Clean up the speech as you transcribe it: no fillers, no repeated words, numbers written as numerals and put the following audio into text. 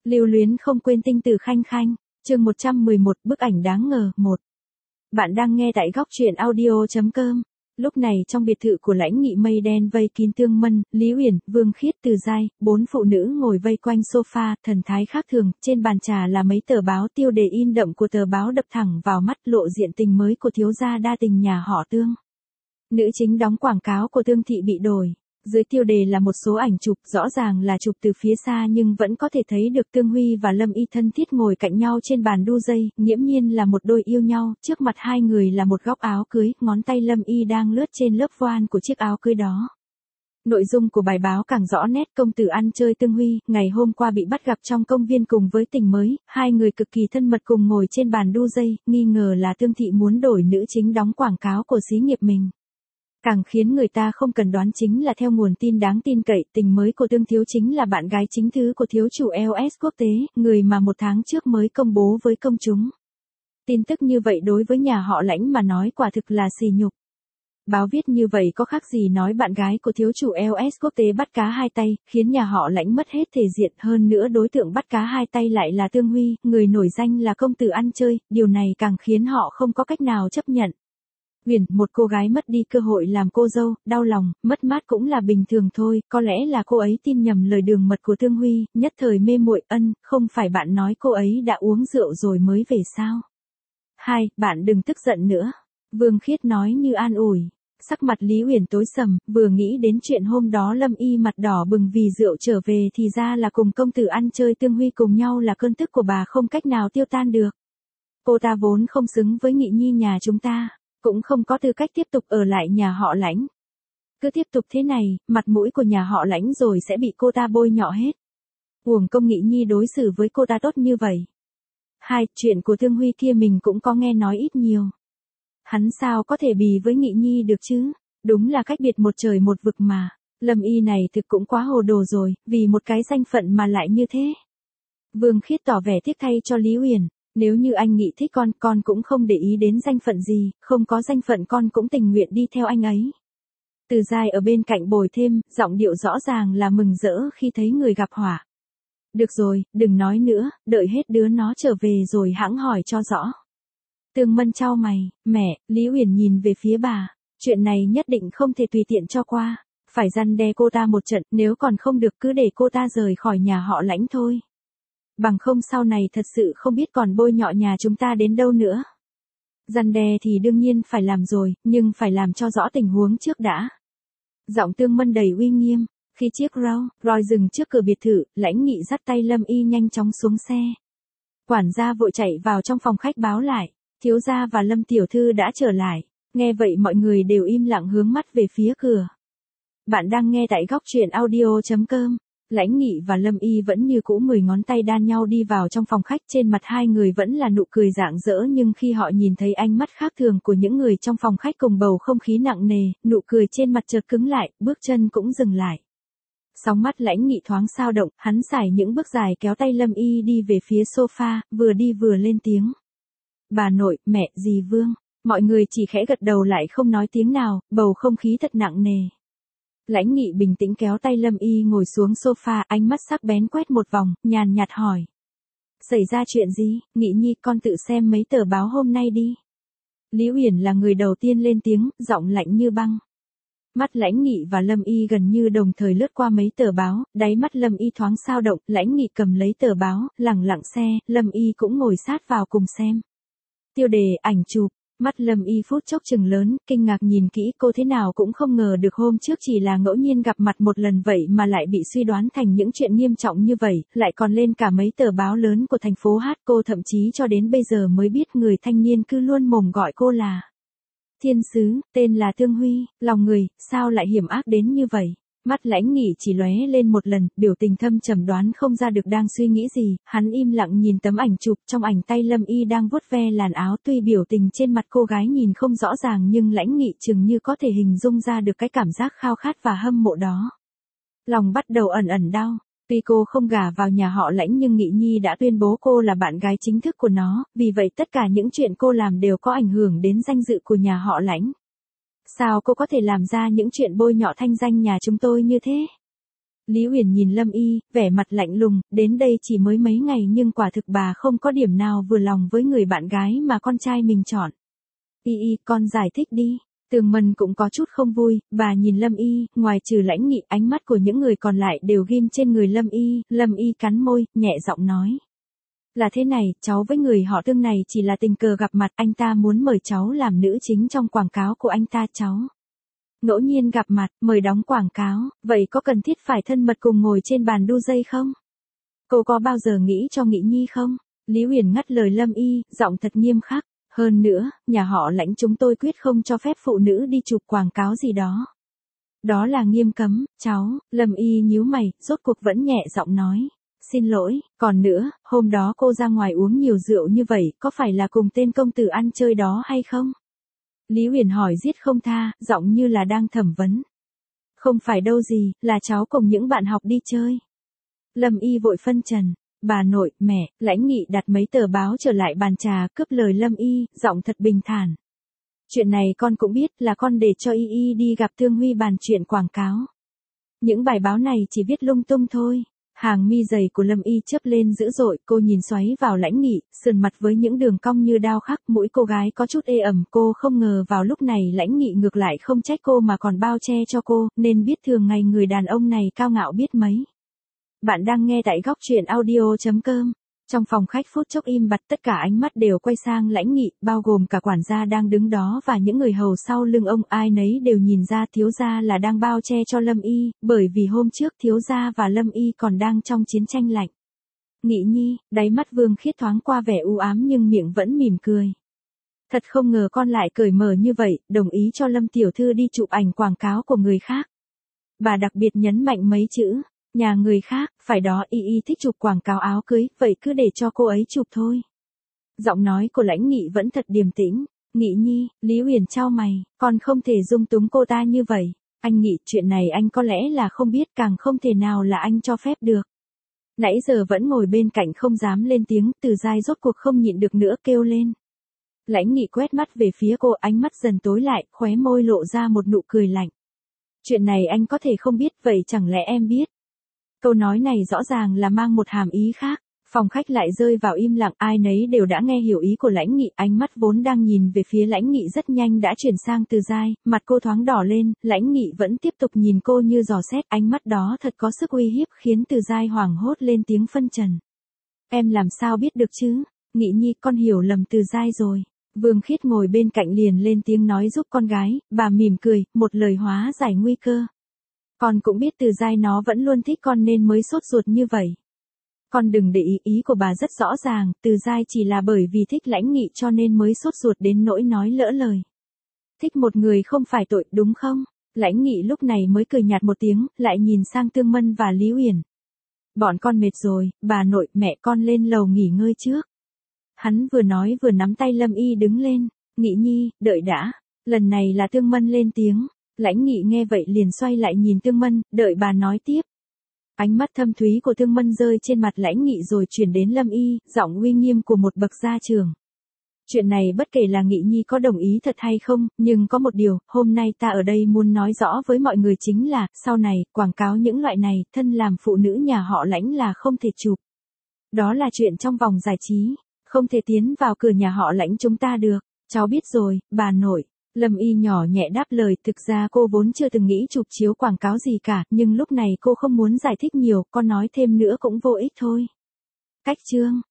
Lưu luyến không quên tinh tử khanh khanh, chương 111 bức ảnh đáng ngờ 1. Bạn đang nghe tại góc truyện audio.com. Lúc này trong biệt thự của Lãnh Nghị mây đen vây kín Tương Mân, Lý Uyển, Vương Khiết Từ Giai, 4 phụ nữ ngồi vây quanh sofa, thần thái khác thường, trên bàn trà là mấy tờ báo tiêu đề in đậm của tờ báo đập thẳng vào mắt lộ diện tình mới của thiếu gia đa tình nhà họ Tương. Nữ chính đóng quảng cáo của Tương Thị bị đổi. Dưới tiêu đề là một số ảnh chụp, rõ ràng là chụp từ phía xa nhưng vẫn có thể thấy được Tương Huy và Lâm Y thân thiết ngồi cạnh nhau trên bàn đu dây, nghiễm nhiên là một đôi yêu nhau, trước mặt hai người là một góc áo cưới, ngón tay Lâm Y đang lướt trên lớp voan của chiếc áo cưới đó. Nội dung của bài báo càng rõ nét, công tử ăn chơi Tương Huy, ngày hôm qua bị bắt gặp trong công viên cùng với tình mới, hai người cực kỳ thân mật cùng ngồi trên bàn đu dây, nghi ngờ là Tương Thị muốn đổi nữ chính đóng quảng cáo của xí nghiệp mình. Càng khiến người ta không cần đoán chính là theo nguồn tin đáng tin cậy, tình mới của Tương Thiếu chính là bạn gái chính thứ của thiếu chủ LS Quốc tế, người mà 1 tháng trước mới công bố với công chúng. Tin tức như vậy đối với nhà họ Lãnh mà nói quả thực là sỉ nhục. Báo viết như vậy có khác gì nói bạn gái của thiếu chủ LS Quốc tế bắt cá hai tay, khiến nhà họ Lãnh mất hết thể diện, hơn nữa đối tượng bắt cá hai tay lại là Tương Huy, người nổi danh là công tử ăn chơi, điều này càng khiến họ không có cách nào chấp nhận. Uyển, một cô gái mất đi cơ hội làm cô dâu, đau lòng, mất mát cũng là bình thường thôi, có lẽ là cô ấy tin nhầm lời đường mật của Tương Huy, nhất thời mê muội. Không phải bạn nói cô ấy đã uống rượu rồi mới về sao? 2. Bạn đừng tức giận nữa. Vương Khiết nói như an ủi. Sắc mặt Lý Uyển tối sầm, vừa nghĩ đến chuyện hôm đó Lâm Y mặt đỏ bừng vì rượu trở về thì ra là cùng công tử ăn chơi Tương Huy cùng nhau là cơn tức của bà không cách nào tiêu tan được. Cô ta vốn không xứng với Nghị Nhi nhà chúng ta, cũng không có tư cách tiếp tục ở lại nhà họ Lãnh. Cứ tiếp tục thế này, mặt mũi của nhà họ Lãnh rồi sẽ bị cô ta bôi nhọ hết. Uổng công Nghị Nhi đối xử với cô ta tốt như vậy. 2. Chuyện của Tương Huy kia mình cũng có nghe nói ít nhiều. Hắn sao có thể bì với Nghị Nhi được chứ? Đúng là cách biệt một trời một vực mà. Lâm Y này thực cũng quá hồ đồ rồi, vì một cái danh phận mà lại như thế. Vương Khiết tỏ vẻ tiếc thay cho Lý Uyển. Nếu như anh Nghị thích con cũng không để ý đến danh phận gì, không có danh phận con cũng tình nguyện đi theo anh ấy. Từ Giai ở bên cạnh bồi thêm, giọng điệu rõ ràng là mừng rỡ khi thấy người gặp họa. Được rồi, đừng nói nữa, đợi hết đứa nó trở về rồi hẵng hỏi cho rõ. Tương Mân chau mày, mẹ, Lý Uyển nhìn về phía bà, chuyện này nhất định không thể tùy tiện cho qua, phải răn đe cô ta một trận, nếu còn không được cứ để cô ta rời khỏi nhà họ Lãnh thôi. Bằng không sau này thật sự không biết còn bôi nhọ nhà chúng ta đến đâu nữa. Răn đe thì đương nhiên phải làm rồi, nhưng phải làm cho rõ tình huống trước đã. Giọng Tương Mân đầy uy nghiêm, khi chiếc Rolls dừng trước cửa biệt thự, Lãnh Nghị dắt tay Lâm Y nhanh chóng xuống xe. Quản gia vội chạy vào trong phòng khách báo lại, thiếu gia và Lâm tiểu thư đã trở lại. Nghe vậy mọi người đều im lặng hướng mắt về phía cửa. Bạn đang nghe tại góc truyện audio.com. Lãnh Nghị và Lâm Y vẫn như cũ 10 ngón tay đan nhau đi vào trong phòng khách, trên mặt hai người vẫn là nụ cười rạng rỡ, nhưng khi họ nhìn thấy ánh mắt khác thường của những người trong phòng khách cùng bầu không khí nặng nề, nụ cười trên mặt chợt cứng lại, bước chân cũng dừng lại. Sóng mắt Lãnh Nghị thoáng xao động, hắn sải những bước dài kéo tay Lâm Y đi về phía sofa, vừa đi vừa lên tiếng. Bà nội, mẹ, dì Vương, mọi người chỉ khẽ gật đầu lại không nói tiếng nào, bầu không khí thật nặng nề. Lãnh Nghị bình tĩnh kéo tay Lâm Y ngồi xuống sofa, ánh mắt sắc bén quét một vòng, nhàn nhạt hỏi. Xảy ra chuyện gì, Nghị Nhi, con tự xem mấy tờ báo hôm nay đi. Lý Uyển là người đầu tiên lên tiếng, giọng lạnh như băng. Mắt Lãnh Nghị và Lâm Y gần như đồng thời lướt qua mấy tờ báo, đáy mắt Lâm Y thoáng xao động, Lãnh Nghị cầm lấy tờ báo, lẳng lặng xe, Lâm Y cũng ngồi sát vào cùng xem. Tiêu đề, ảnh chụp. Mắt Lâm Y phút chốc trừng lớn, kinh ngạc nhìn kỹ, cô thế nào cũng không ngờ được hôm trước chỉ là ngẫu nhiên gặp mặt một lần vậy mà lại bị suy đoán thành những chuyện nghiêm trọng như vậy, lại còn lên cả mấy tờ báo lớn của thành phố Hát. Cô thậm chí cho đến bây giờ mới biết người thanh niên cứ luôn mồm gọi cô là thiên sứ, tên là Tương Huy, lòng người, sao lại hiểm ác đến như vậy. Mắt Lãnh Nghị chỉ lóe lên một lần, biểu tình thâm trầm đoán không ra được đang suy nghĩ gì, hắn im lặng nhìn tấm ảnh chụp, trong ảnh tay Lâm Y đang vuốt ve làn áo, tuy biểu tình trên mặt cô gái nhìn không rõ ràng nhưng Lãnh Nghị chừng như có thể hình dung ra được cái cảm giác khao khát và hâm mộ đó. Lòng bắt đầu ẩn ẩn đau, tuy cô không gả vào nhà họ Lãnh nhưng Nghị Nhi đã tuyên bố cô là bạn gái chính thức của nó, vì vậy tất cả những chuyện cô làm đều có ảnh hưởng đến danh dự của nhà họ Lãnh. Sao cô có thể làm ra những chuyện bôi nhọ thanh danh nhà chúng tôi như thế? Lý Uyển nhìn Lâm Y, vẻ mặt lạnh lùng, đến đây chỉ mới mấy ngày nhưng quả thực bà không có điểm nào vừa lòng với người bạn gái mà con trai mình chọn. Y, con giải thích đi. Tường Mân cũng có chút không vui, bà nhìn Lâm Y, ngoài trừ Lãnh Nghị, ánh mắt của những người còn lại đều ghim trên người Lâm Y cắn môi, nhẹ giọng nói. Là thế này, cháu với người họ Tương này chỉ là tình cờ gặp mặt, anh ta muốn mời cháu làm nữ chính trong quảng cáo của anh ta cháu. Ngẫu nhiên gặp mặt, mời đóng quảng cáo, vậy có cần thiết phải thân mật cùng ngồi trên bàn đu dây không? Cô có bao giờ nghĩ cho Nghị Nhi không? Lý Uyển ngắt lời Lâm Y, giọng thật nghiêm khắc. Hơn nữa, nhà họ Lãnh chúng tôi quyết không cho phép phụ nữ đi chụp quảng cáo gì đó. Đó là nghiêm cấm, cháu. Lâm Y nhíu mày, rốt cuộc vẫn nhẹ giọng nói. Xin lỗi, còn nữa, hôm đó cô ra ngoài uống nhiều rượu như vậy, có phải là cùng tên công tử ăn chơi đó hay không? Lý Uyển hỏi giết không tha, giọng như là đang thẩm vấn. Không phải đâu gì, là cháu cùng những bạn học đi chơi. Lâm Y vội phân trần. Bà nội, mẹ, Lãnh Nghị đặt mấy tờ báo trở lại bàn trà, cướp lời Lâm Y, giọng thật bình thản. Chuyện này con cũng biết, là con để cho Y đi gặp Thương Huy bàn chuyện quảng cáo. Những bài báo này chỉ viết lung tung thôi. Hàng mi dày của Lâm Y chớp lên dữ dội, cô nhìn xoáy vào Lãnh Nghị, sườn mặt với những đường cong như đao khắc, mũi cô gái có chút ê ẩm, cô không ngờ vào lúc này Lãnh Nghị ngược lại không trách cô mà còn bao che cho cô, nên biết thường ngày người đàn ông này cao ngạo biết mấy. Bạn đang nghe tại góc truyện audio.com. Trong phòng khách phút chốc im bặt, tất cả ánh mắt đều quay sang Lãnh Nghị, bao gồm cả quản gia đang đứng đó và những người hầu sau lưng ông, ai nấy đều nhìn ra thiếu gia là đang bao che cho Lâm Y, bởi vì hôm trước thiếu gia và Lâm Y còn đang trong chiến tranh lạnh. Nghị Nhi, đáy mắt Vương Khiết thoáng qua vẻ u ám nhưng miệng vẫn mỉm cười. Thật không ngờ con lại cởi mở như vậy, đồng ý cho Lâm tiểu thư đi chụp ảnh quảng cáo của người khác. Bà đặc biệt nhấn mạnh mấy chữ. Nhà người khác, phải đó, Y thích chụp quảng cáo áo cưới, vậy cứ để cho cô ấy chụp thôi. Giọng nói của Lãnh Nghị vẫn thật điềm tĩnh. Nghị Nhi, Lý Uyển chau mày, con không thể dung túng cô ta như vậy. Anh Nghị, chuyện này anh có lẽ là không biết, càng không thể nào là anh cho phép được. Nãy giờ vẫn ngồi bên cạnh không dám lên tiếng, Từ Giai rốt cuộc không nhịn được nữa kêu lên. Lãnh Nghị quét mắt về phía cô, ánh mắt dần tối lại, khóe môi lộ ra một nụ cười lạnh. Chuyện này anh có thể không biết, vậy chẳng lẽ em biết? Câu nói này rõ ràng là mang một hàm ý khác. Phòng khách lại rơi vào im lặng, ai nấy đều đã nghe hiểu ý của Lãnh Nghị, ánh mắt vốn đang nhìn về phía Lãnh Nghị rất nhanh đã chuyển sang Từ Giai, mặt cô thoáng đỏ lên, Lãnh Nghị vẫn tiếp tục nhìn cô như dò xét, ánh mắt đó thật có sức uy hiếp khiến Từ Giai hoảng hốt lên tiếng phân trần. Em làm sao biết được chứ? Nghị Nhi, con hiểu lầm Từ Giai rồi. Vương Khiết ngồi bên cạnh liền lên tiếng nói giúp con gái, bà mỉm cười, một lời hóa giải nguy cơ. Con cũng biết Từ Giai nó vẫn luôn thích con nên mới sốt ruột như vậy. Con đừng để ý của bà rất rõ ràng, Từ Giai chỉ là bởi vì thích Lãnh Nghị cho nên mới sốt ruột đến nỗi nói lỡ lời. Thích một người không phải tội, đúng không? Lãnh Nghị lúc này mới cười nhạt một tiếng, lại nhìn sang Tương Mân và Lý Uyển. Bọn con mệt rồi, bà nội, mẹ con lên lầu nghỉ ngơi trước. Hắn vừa nói vừa nắm tay Lâm Y đứng lên. Nghị Nhi, đợi đã. Lần này là Tương Mân lên tiếng. Lãnh Nghị nghe vậy liền xoay lại nhìn Tương Mân, đợi bà nói tiếp. Ánh mắt thâm thúy của Tương Mân rơi trên mặt Lãnh Nghị rồi chuyển đến Lâm Y, giọng uy nghiêm của một bậc gia trưởng. Chuyện này bất kể là Nghị Nhi có đồng ý thật hay không, nhưng có một điều, hôm nay ta ở đây muốn nói rõ với mọi người chính là, sau này, quảng cáo những loại này, thân làm phụ nữ nhà họ Lãnh là không thể chụp. Đó là chuyện trong vòng giải trí, không thể tiến vào cửa nhà họ Lãnh chúng ta được. Cháu biết rồi, bà nội. Lâm Y nhỏ nhẹ đáp lời, thực ra cô vốn chưa từng nghĩ chụp chiếu quảng cáo gì cả, nhưng lúc này cô không muốn giải thích nhiều, con nói thêm nữa cũng vô ích thôi. Cách chương